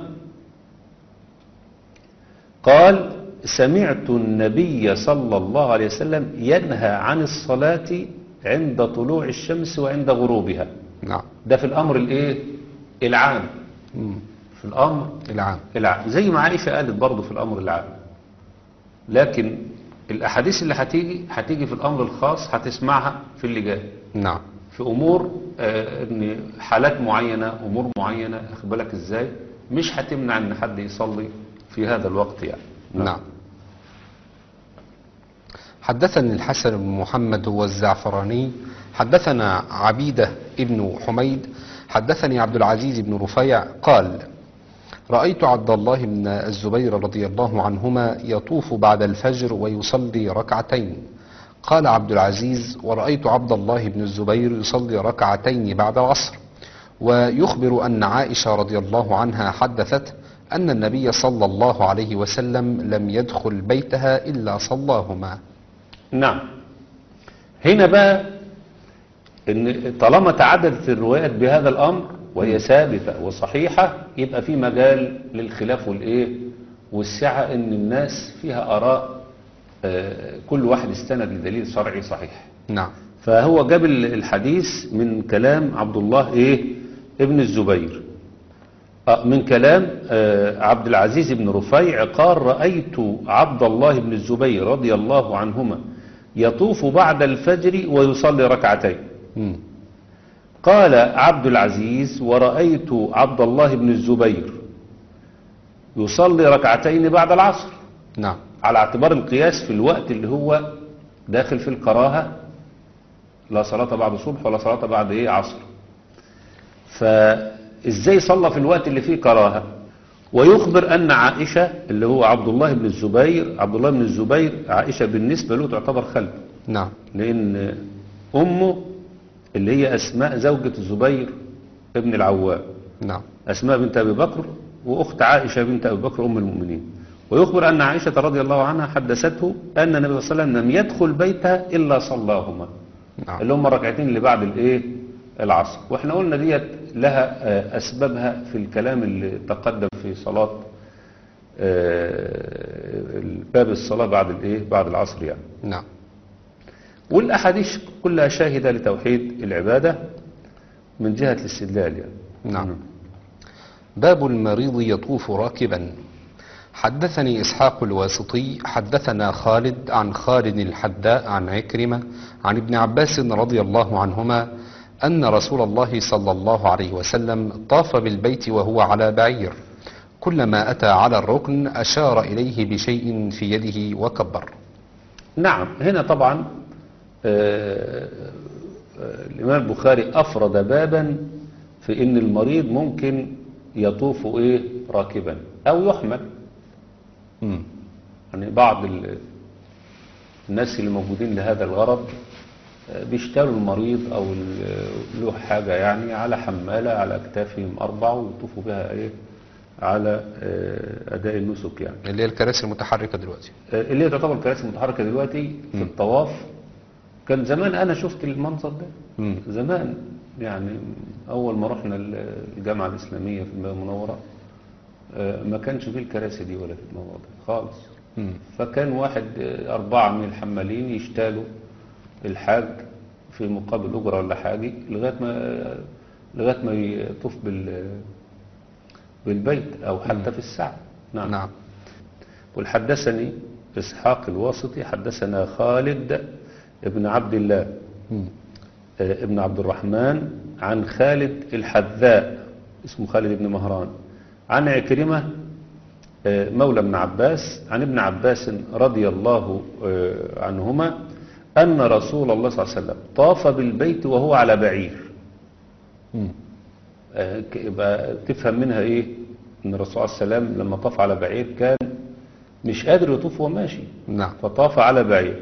قال: سمعت النبي صلى الله عليه وسلم ينهى عن الصلاة عند طلوع الشمس وعند غروبها. نعم. ده في الأمر العام. في الأمر العام زي ما عائشة قالت برضه في الأمر العام. لكن الأحاديث اللي هتيجي في الأمر الخاص هتسمعها في اللي جاي. نعم. في أمور إن حالات معينة، أمور معينة، أخد بالك إزاي، مش هتمنع إن حد يصلي في هذا الوقت يعني. نعم. حدثني الحسن بن محمد هو الزعفراني، حدثنا عبيدة ابن حميد، حدثني عبد العزيز بن رفيع قال: رأيت عبد الله بن الزبير رضي الله عنهما يطوف بعد الفجر ويصلي ركعتين. قال عبد العزيز: ورأيت عبد الله بن الزبير يصلي ركعتين بعد العصر. ويخبر أن عائشة رضي الله عنها حدثت أن النبي صلى الله عليه وسلم لم يدخل بيتها إلا صلاهما. نعم. هنا بقى إن طالما تعددت الروايات بهذا الأمر وهي ثابتة وصحيحة، يبقى في مجال للخلاف والسعة، إن الناس فيها آراء كل واحد استند لدليل شرعي صحيح. نعم. فهو جاب الحديث من كلام عبد الله ابن الزبير، من كلام عبد العزيز بن رفيع قال: رأيت عبد الله بن الزبير رضي الله عنهما يطوف بعد الفجر ويصلي ركعتين. قال عبد العزيز: ورأيت عبد الله بن الزبير يصلي ركعتين بعد العصر. نعم. على اعتبار القياس في الوقت اللي هو داخل في الكراهة، لا صلاة بعد صبح ولا صلاة بعد عصر. فازاي صلى في الوقت اللي فيه كراهة؟ ويخبر أن عائشة اللي هو عبد الله بن الزبير، عائشة بالنسبة له تعتبر خلف. نعم. لأن أمه اللي هي أسماء زوجة الزبير ابن العوام. نعم. أسماء بنت أبي بكر وأخت عائشة بنت أبي بكر أم المؤمنين. ويخبر أن عائشة رضي الله عنها حدثته أن النبي صلى الله عليه وسلم لم يدخل بيتها إلا صلاهما. نعم. اللي هم ركعتين اللي بعد العصر. واحنا قلنا ديت لها أسبابها في الكلام اللي تقدم في صلاة باب الصلاة بعد العصر يعني. نعم. والأحاديث كلها شاهدة لتوحيد العبادة من جهة الاستدلال يعني. نعم. باب المريض يطوف راكبا. حدثني إسحاق الواسطي حدثنا خالد عن خالد الحداء عن عكرمة عن ابن عباس رضي الله عنهما أن رسول الله صلى الله عليه وسلم طاف بالبيت وهو على بعير، كلما أتى على الركن أشار إليه بشيء في يده وكبر. نعم. هنا طبعا الإمام البخاري أفرد بابا في إن المريض ممكن يطوف راكبا أو يحمل. يعني بعض الناس اللي موجودين لهذا الغرض بيشتروا المريض أو له حاجة يعني على حمالة على أكتافهم 4 ويطوفوا بها على أداء النسك يعني. اللي هي الكراسي المتحركة دلوقتي، اللي هي تعتبر الكراسي المتحركة دلوقتي في الطواف. كان زمان أنا شفت المنظر ده زمان يعني، أول ما رحنا الجامعة الإسلامية في المدينة المنورة ما كانش فيه الكراسي دي ولا في الموضوع ده خالص. فكان 4 من الحمالين يشتالوا الحاج في مقابل أجرة ولا حاجة لغاية ما يطوف بالبيت أو حتى في الساعة. نعم. نعم. والحدثني إسحاق الواسطي حدثنا خالد ابن عبد الله ابن عبد الرحمن عن خالد الحذاء اسمه خالد بن مهران عن عكرمة مولى ابن عباس عن ابن عباس رضي الله عنهما أن رسول الله صلى الله عليه وسلم طاف بالبيت وهو على بعير. يبقى تفهم منها ان الرسول صلى الله عليه وسلم لما طاف على بعير كان مش قادر يطوف وهو ماشي، نعم. فطاف على بعير،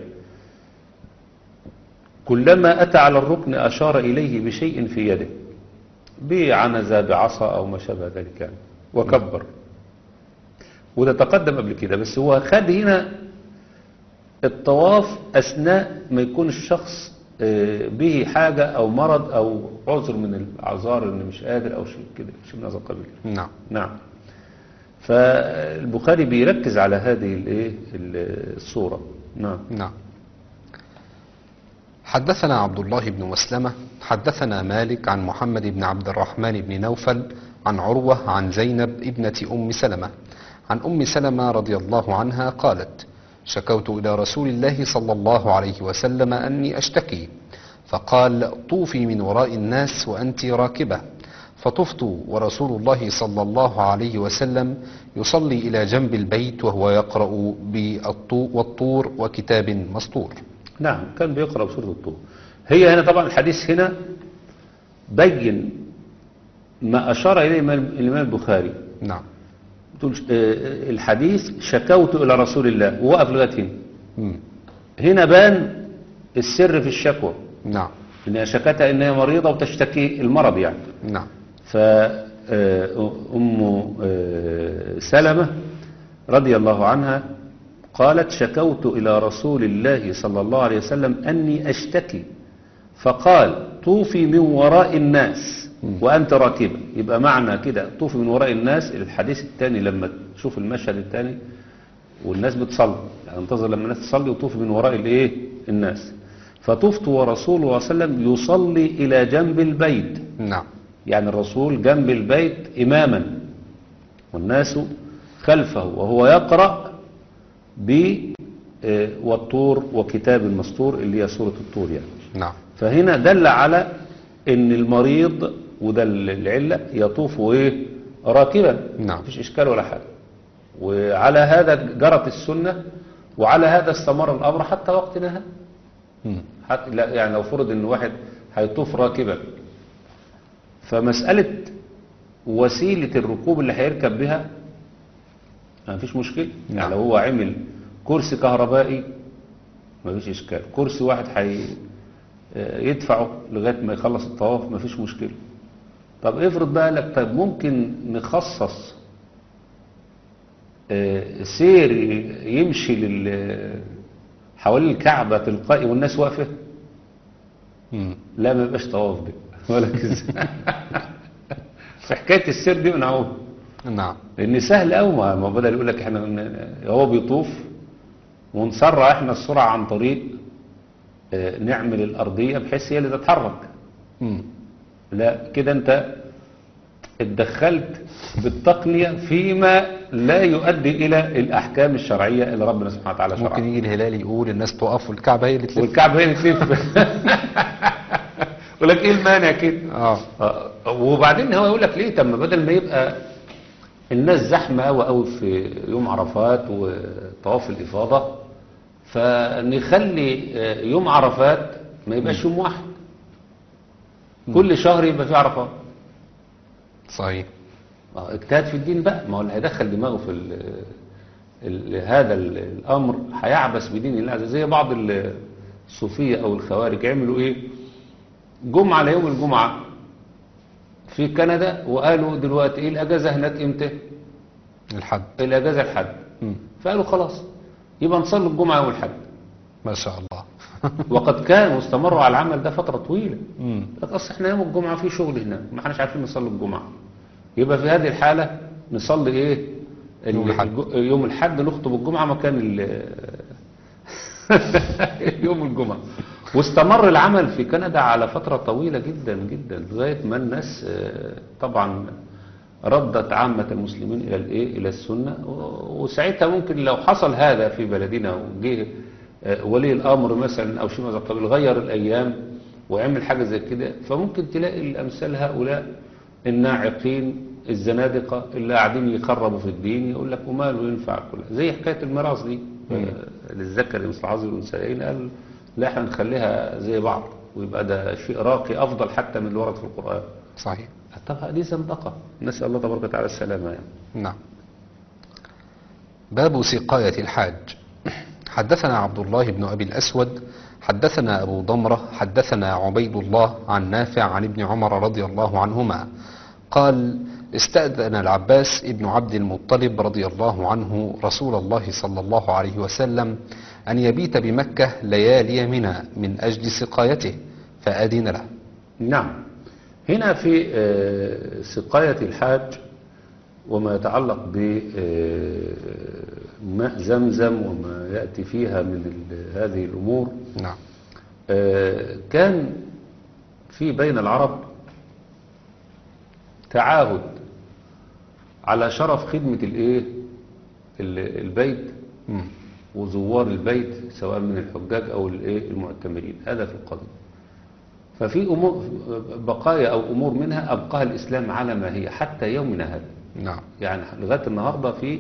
كلما أتى على الركن أشار إليه بشيء في يده، بعنزة بعصا أو ما شابه ذلك يعني، وكبر. وده تقدم قبل كده، بس هو خد هنا الطواف أثناء ما يكون الشخص به حاجة أو مرض أو عذر من الأعذار إنه مش قادر أو شيء كده، شيء من هذا القبيل. نعم. نعم. فالبخاري بيركز على هذه الصورة. نعم. نعم. حدثنا عبد الله بن مسلمة حدثنا مالك عن محمد بن عبد الرحمن بن نوفل عن عروة عن زينب ابنة أم سلمة عن أم سلمة رضي الله عنها قالت: شكوت إلى رسول الله صلى الله عليه وسلم أني أشتكي، فقال: طوفي من وراء الناس وأنت راكبة. فطفت ورسول الله صلى الله عليه وسلم يصلي إلى جنب البيت وهو يقرأ والطور وكتاب مسطور. نعم، كان بيقرأ بسورة الطور. هي هنا طبعا الحديث هنا بين ما أشار إليه الإمام البخاري. نعم. الحديث شكوت إلى رسول الله ووقف لغاية هنا. مم. هنا بان السر في الشكوى. نعم. إنها شكتها إنها مريضة وتشتكي المرض يعني. نعم. فأم سلمة رضي الله عنها قالت: شكوت إلى رسول الله صلى الله عليه وسلم أني أشتكي، فقال: طوفي من وراء الناس وأنت راكبة. يبقى معنى كده طوفي من وراء الناس. الحديث الثاني لما تشوف المشهد الثاني والناس بتصلي، يعني انتظر لما الناس تصلي وطوفي من وراء الناس. فطفت ورسول الله صلى الله عليه وسلم يصلي إلى جنب البيت. نعم. يعني الرسول جنب البيت إماما والناس خلفه وهو يقرأ والطور وكتاب المسطور اللي هي سورة الطور يعني. نعم. فهنا دل على ان المريض، وده العلة، يطوف راكبا. نعم. مفيش اشكال ولا حاجة. وعلى هذا جرت السنة، وعلى هذا استمر الامر حتى وقتنا هذا. حتى يعني لو فرض ان واحد هيطوف راكبا، فمسألة وسيلة الركوب اللي هيركب بها ما فيش مشكلة. نعم. يعني لو هو عمل كرسي كهربائي ما فيش إشكال، كرسي واحد يدفعه لغاية ما يخلص الطواف ما فيش مشكلة. طب افرض بقى لك طب ممكن نخصص سير يمشي حوالين الكعبة تلقائي والناس واقفة؟ لا، ما يبقاش طواف ده ولا كذا. في حكاية السير دي منعوه. نعم. لان سهل قوي، ما بدل يقول لك احنا هو بيطوف ونسرع احنا السرعه عن طريق نعمل الارضيه بحيث هي اللي تتحرك. لا، كده انت اتدخلت بالتقنيه فيما لا يؤدي الى الاحكام الشرعيه اللي ربنا سبحانه وتعالى شرعها. ممكن يجي الهلال يقول الناس تقف والكعبه هي اللي تلف. والكعبه هي اللي تلف. يقول لك ايه المانع كده؟ وبعدين هو يقول لك ليه؟ طب ما بدل ما يبقى الناس زحمة قوي في يوم عرفات وطواف الإفاضة، فنخلي يوم عرفات ما يبقاش يوم واحد، كل شهر يبقى فيه عرفات. صحيح. اجتهاد في الدين بقى. ما هو اللي هيدخل دماغه في هذا الأمر هيعبس بدين الله عز وجل. زي بعض الصوفية أو الخوارج عملوا إيه؟ جمعة على يوم الجمعة في كندا، وقالوا دلوقتي ايه الاجازه هناك امتى؟ الحد. الاجازه الحد. فقالوا خلاص يبقى نصلي الجمعه يوم الحد. ما شاء الله. وقد كانوا استمروا على العمل ده فتره طويله. لك اصل احنا يوم الجمعه في شغل هناك، ما احناش عارفين نصلي الجمعه. يبقى في هذه الحاله نصلي ايه؟ يوم الحد نخطب الجمعه مكان يوم الجمعه. واستمر العمل في كندا على فترة طويلة جدا جدا لغاية ما الناس طبعا ردت عامة المسلمين إلى السنة. وساعتها ممكن لو حصل هذا في بلدنا وجه ولي الأمر مثلا أو شيء من هذا القبيل غير الأيام وعمل حاجة زي كده، فممكن تلاقي الأمثال هؤلاء الناعقين الزنادقة اللي قاعدين يخربوا في الدين يقول لك وماله ينفع كله، زي حكاية الميراث دي للذكر مثل حظ الأنثيين. قال لا، احنا نخليها زي بعض ويبقى ده شيء راقي افضل حتى من اللي ورد في القرآن. صحيح. طب دي زندقة، نسأل الله تبارك وتعالى السلامة يعني. نعم. باب سقاية الحاج. حدثنا عبد الله بن أبي الأسود حدثنا أبو ضمرة حدثنا عبيد الله عن نافع عن ابن عمر رضي الله عنهما قال استأذن العباس ابن عبد المطلب رضي الله عنه رسول الله صلى الله عليه وسلم أن يبيت بمكة ليالي منى من أجل سقايته فأذن له. نعم. هنا في سقاية الحاج وما يتعلق بماء زمزم وما يأتي فيها من هذه الأمور. نعم. كان في بين العرب تعاهد على شرف خدمة البيت وزوار البيت سواء من الحجاج أو المعتمرين. هذا في القديم. ففي أمور بقايا أو أمور منها أبقاها الإسلام على ما هي حتى يومنا هذا. نعم. يعني لغاية النهاردة في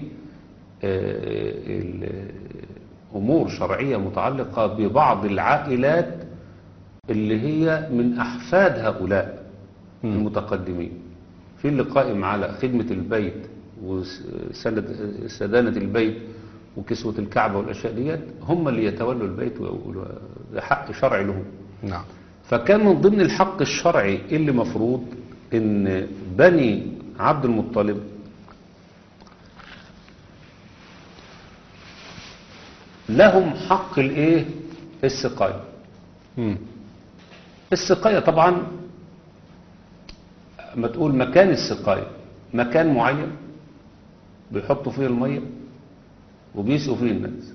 أمور شرعية متعلقة ببعض العائلات اللي هي من أحفاد هؤلاء المتقدمين، في اللي قائم على خدمة البيت وسدانة البيت وكسوة الكعبة والأشياء ديت، هم اللي يتولوا البيت وده حق شرعي لهم. نعم. فكان من ضمن الحق الشرعي اللي مفروض ان بني عبد المطلب لهم حق السقاية. السقاية طبعا ما تقول مكان السقاية مكان معين بيحطوا فيه المية وبيسقوا فيه الناس.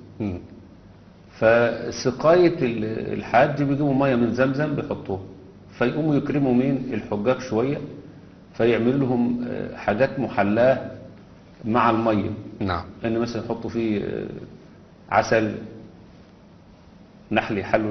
فسقاية الحاج بيجيبوا مية من زمزم بيحطوها، فيقوموا يكرموا مين الحجاج شوية، فيعملوا لهم حاجات محلاة مع المية. نعم. ان مثلا يحطوا فيه عسل نحل، يحلوا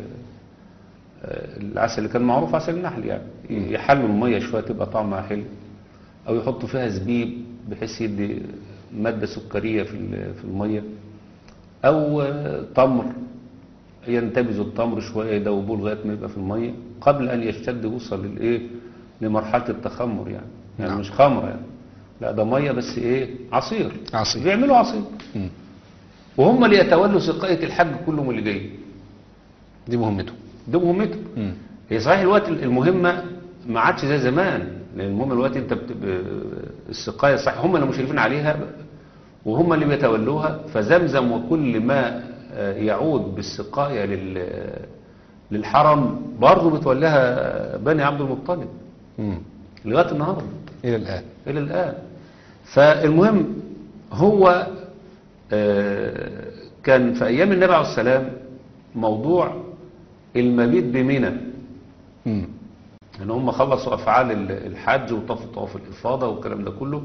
العسل اللي كان معروف عسل النحل، يعني يحلوا المية شوية تبقى طعمها حلو، او يحطوا فيها زبيب بحيث يدي مادة سكرية في المية، او تمر ينتبذوا التمر شوية يدوبوه لغاية ما يبقى في المية قبل ان يشتد يوصل لمرحلة التخمر يعني نعم. مش خمر يعني، لا ده مية بس عصير بيعملوا عصير. وهم اللي يتولوا سقاية الحج كلهم اللي جاي، دي مهمته. هي صحيح الوقت المهمة ما عادش زي زمان، لان المهم الوقت انت السقاية صحيح هم اللي مشرفين عليها وهم اللي بيتولوها، فزمزم وكل ما يعود بالسقاية للحرم برضه بتولاها بني عبد المطلب لغاية النهاردة إلى الآن. فالمهم هو كان في أيام النبي عليه السلام موضوع المبيت بمنى، ان هم خلصوا أفعال الحج وطافوا طواف الإفاضة والكلام ده كله،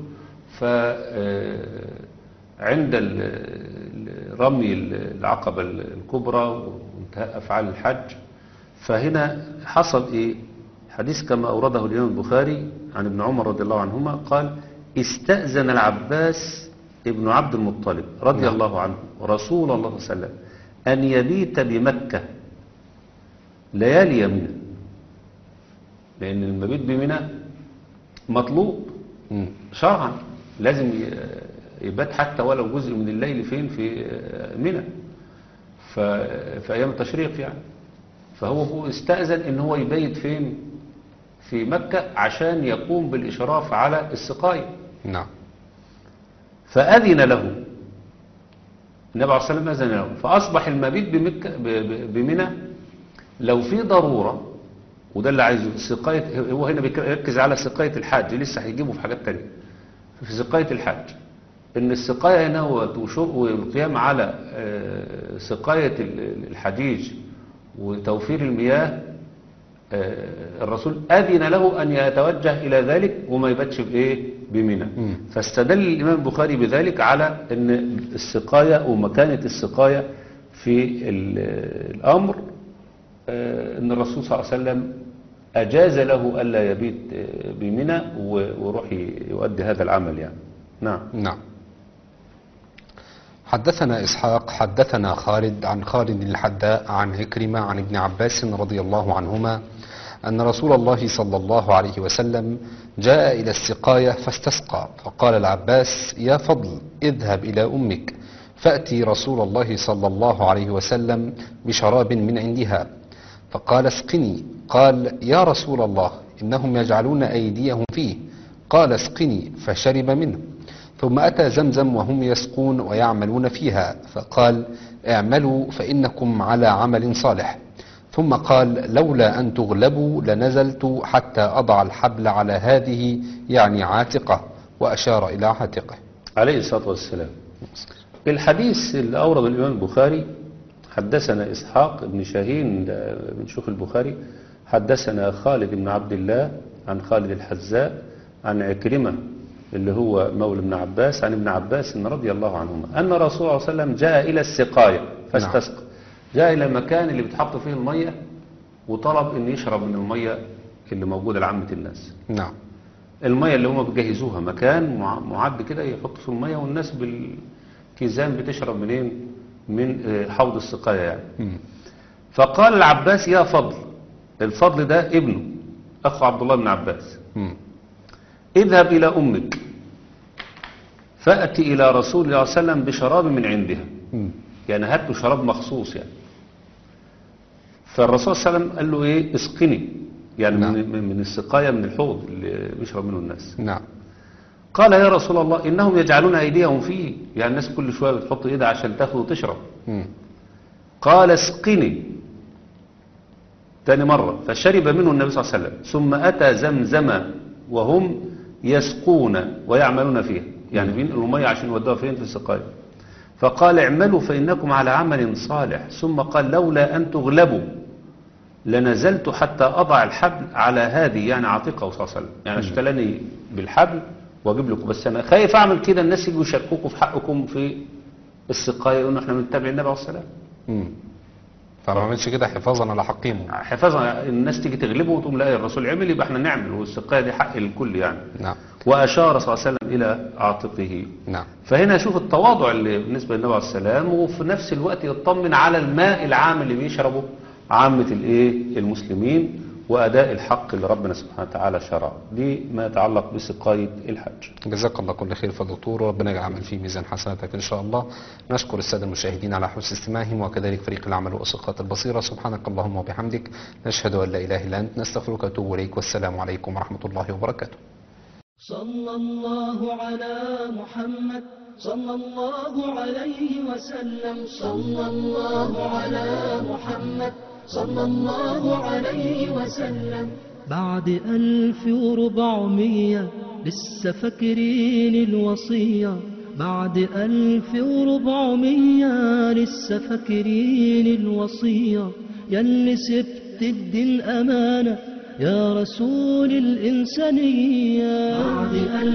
عند رمي العقبة الكبرى وانتهاء أفعال الحج، فهنا حصل حديث كما أورده الإمام البخاري عن ابن عمر رضي الله عنهما قال استأذن العباس ابن عبد المطلب رضي الله عنه رسول الله صلى الله عليه وسلم أن يبيت بمكة ليالي منى، لأن المبيت بمنى مطلوب شرعا، لازم يبات حتى ولو جزء من الليل فين في منى في أيام التشريق يعني. فهو استأذن ان هو يبيت فين في مكة عشان يقوم بالإشراف على السقاية. نعم. فأذن له النبي عليه الصلاة والسلام، أذن له، فأصبح المبيت بمنى لو في ضرورة، وده اللي عايزه السقاية. هو هنا بيركز على سقاية الحاج، لسه هيجيبه في حاجات تانية في سقاية الحاج، ان السقاية هنا والقيام على سقاية الحجيج وتوفير المياه. الرسول أذن له أن يتوجه إلى ذلك وما يباتش بمنى. فاستدل الإمام البخاري بذلك على أن السقاية ومكانة السقاية في الأمر، أن الرسول صلى الله عليه وسلم أجاز له ألا يبيت بمنى وروح يؤدي هذا العمل يعني. نعم. حدثنا إسحاق حدثنا خالد عن خالد الحداء عن عكرمة عن ابن عباس رضي الله عنهما أن رسول الله صلى الله عليه وسلم جاء إلى السقاية فاستسقى، فقال العباس: يا فضل اذهب إلى أمك فأتي رسول الله صلى الله عليه وسلم بشراب من عندها. فقال: اسقني. قال: يا رسول الله إنهم يجعلون أيديهم فيه. قال: اسقني، فشرب منه. ثم أتى زمزم وهم يسقون ويعملون فيها، فقال: اعملوا فإنكم على عمل صالح. ثم قال: لولا أن تغلبوا لنزلت حتى أضع الحبل على هذه، يعني عاتقة، وأشار إلى عاتقه. عليه الصلاة والسلام. الحديث اللي أورد الإمام البخاري: حدثنا إسحاق بن شاهين من شيوخ البخاري، حدثنا خالد بن عبد الله عن خالد الحذاء عن عكرمة اللي هو مولى ابن عباس عن ابن عباس رضي الله عنهما أن رسول الله صلى الله عليه وسلم جاء إلى السقاية فاستسقى. جاء إلى المكان اللي بتحط فيه المية وطلب أن يشرب من المية اللي موجودة لعامة الناس. نعم. المية اللي هم بيجهزوها مكان معد كده يحط فيه المية، والناس بالكيزان بتشرب منين؟ من حوض السقاية يعني. فقال العباس: يا فضل. الفضل ده ابنه أخو عبد الله بن عباس. اذهب إلى أمك فأتي إلى رسول الله صلى الله عليه وسلم بشراب من عندها. يعني هات له شراب مخصوص يعني. فالرسول صلى الله عليه وسلم قال له ايه؟ اسقني، يعني نعم. من السقاية من الحوض اللي بيشرب منه الناس. نعم. قال: يا رسول الله إنهم يجعلون أيديهم فيه، يعني الناس كل شوية بتحط إيدها عشان تاخد وتشرب. قال: اسقني. تاني مرة فشرب منه النبي صلى الله عليه وسلم. ثم أتى زمزم وهم يسقون ويعملون فيها، يعني بينقلوا المية عشان يودوها فين؟ في السقاية. فقال: اعملوا فإنكم على عمل صالح. ثم قال: لولا أن تغلبوا لنزلت حتى أضع الحبل على هذه، يعني عاتقه صلى الله عليه وسلم، يعني اشتلني بالحبل واجيب لكم، بس أنا خايف أعمل كده الناس يجوا يشاركوكم في حقكم في السقاية يقولوا احنا بنتبع النبي عليه الصلاة والسلام. فما عملش كده حفاظا على حقهم. حفاظا، الناس تيجي تغلبه وتقول لا الرسول عمل يبقى احنا نعمل، والسقاية دي حق الكل يعني. نعم. وأشار صلى الله عليه وسلم إلى عاتقه. نعم. فهنا شوف التواضع اللي بالنسبة للنبي عليه السلام، وفي نفس الوقت يطمن على الماء العام اللي بيشربه عامة الايه؟ المسلمين، وأداء الحق اللي ربنا سبحانه وتعالى شرعه. دي ما يتعلق بسقاية الحج. جزاك الله كل خير فالدكتور، وربنا يجعل في ميزان حسناتك إن شاء الله. نشكر السادة المشاهدين على حسن استماعهم، وكذلك فريق العمل وأسقاط البصيرة. سبحانك اللهم وبحمدك، نشهد أن لا إله إلا أنت، نستغفرك ونتوب إليك، والسلام عليكم ورحمة الله وبركاته. صلى الله على محمد صلى الله عليه وسلم. صلى الله على محمد صلى الله عليه وسلم. بعد 1400 لسه فاكرين الوصية، بعد 1400 لسه فاكرين الوصية. ياللي سبت الدين أمانة يا رسول الإنسانية. بعد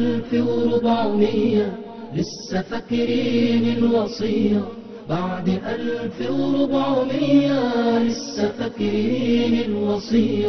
1400 لسه فاكرين الوصية، بعد 1400 لسه فاكرين الوصية.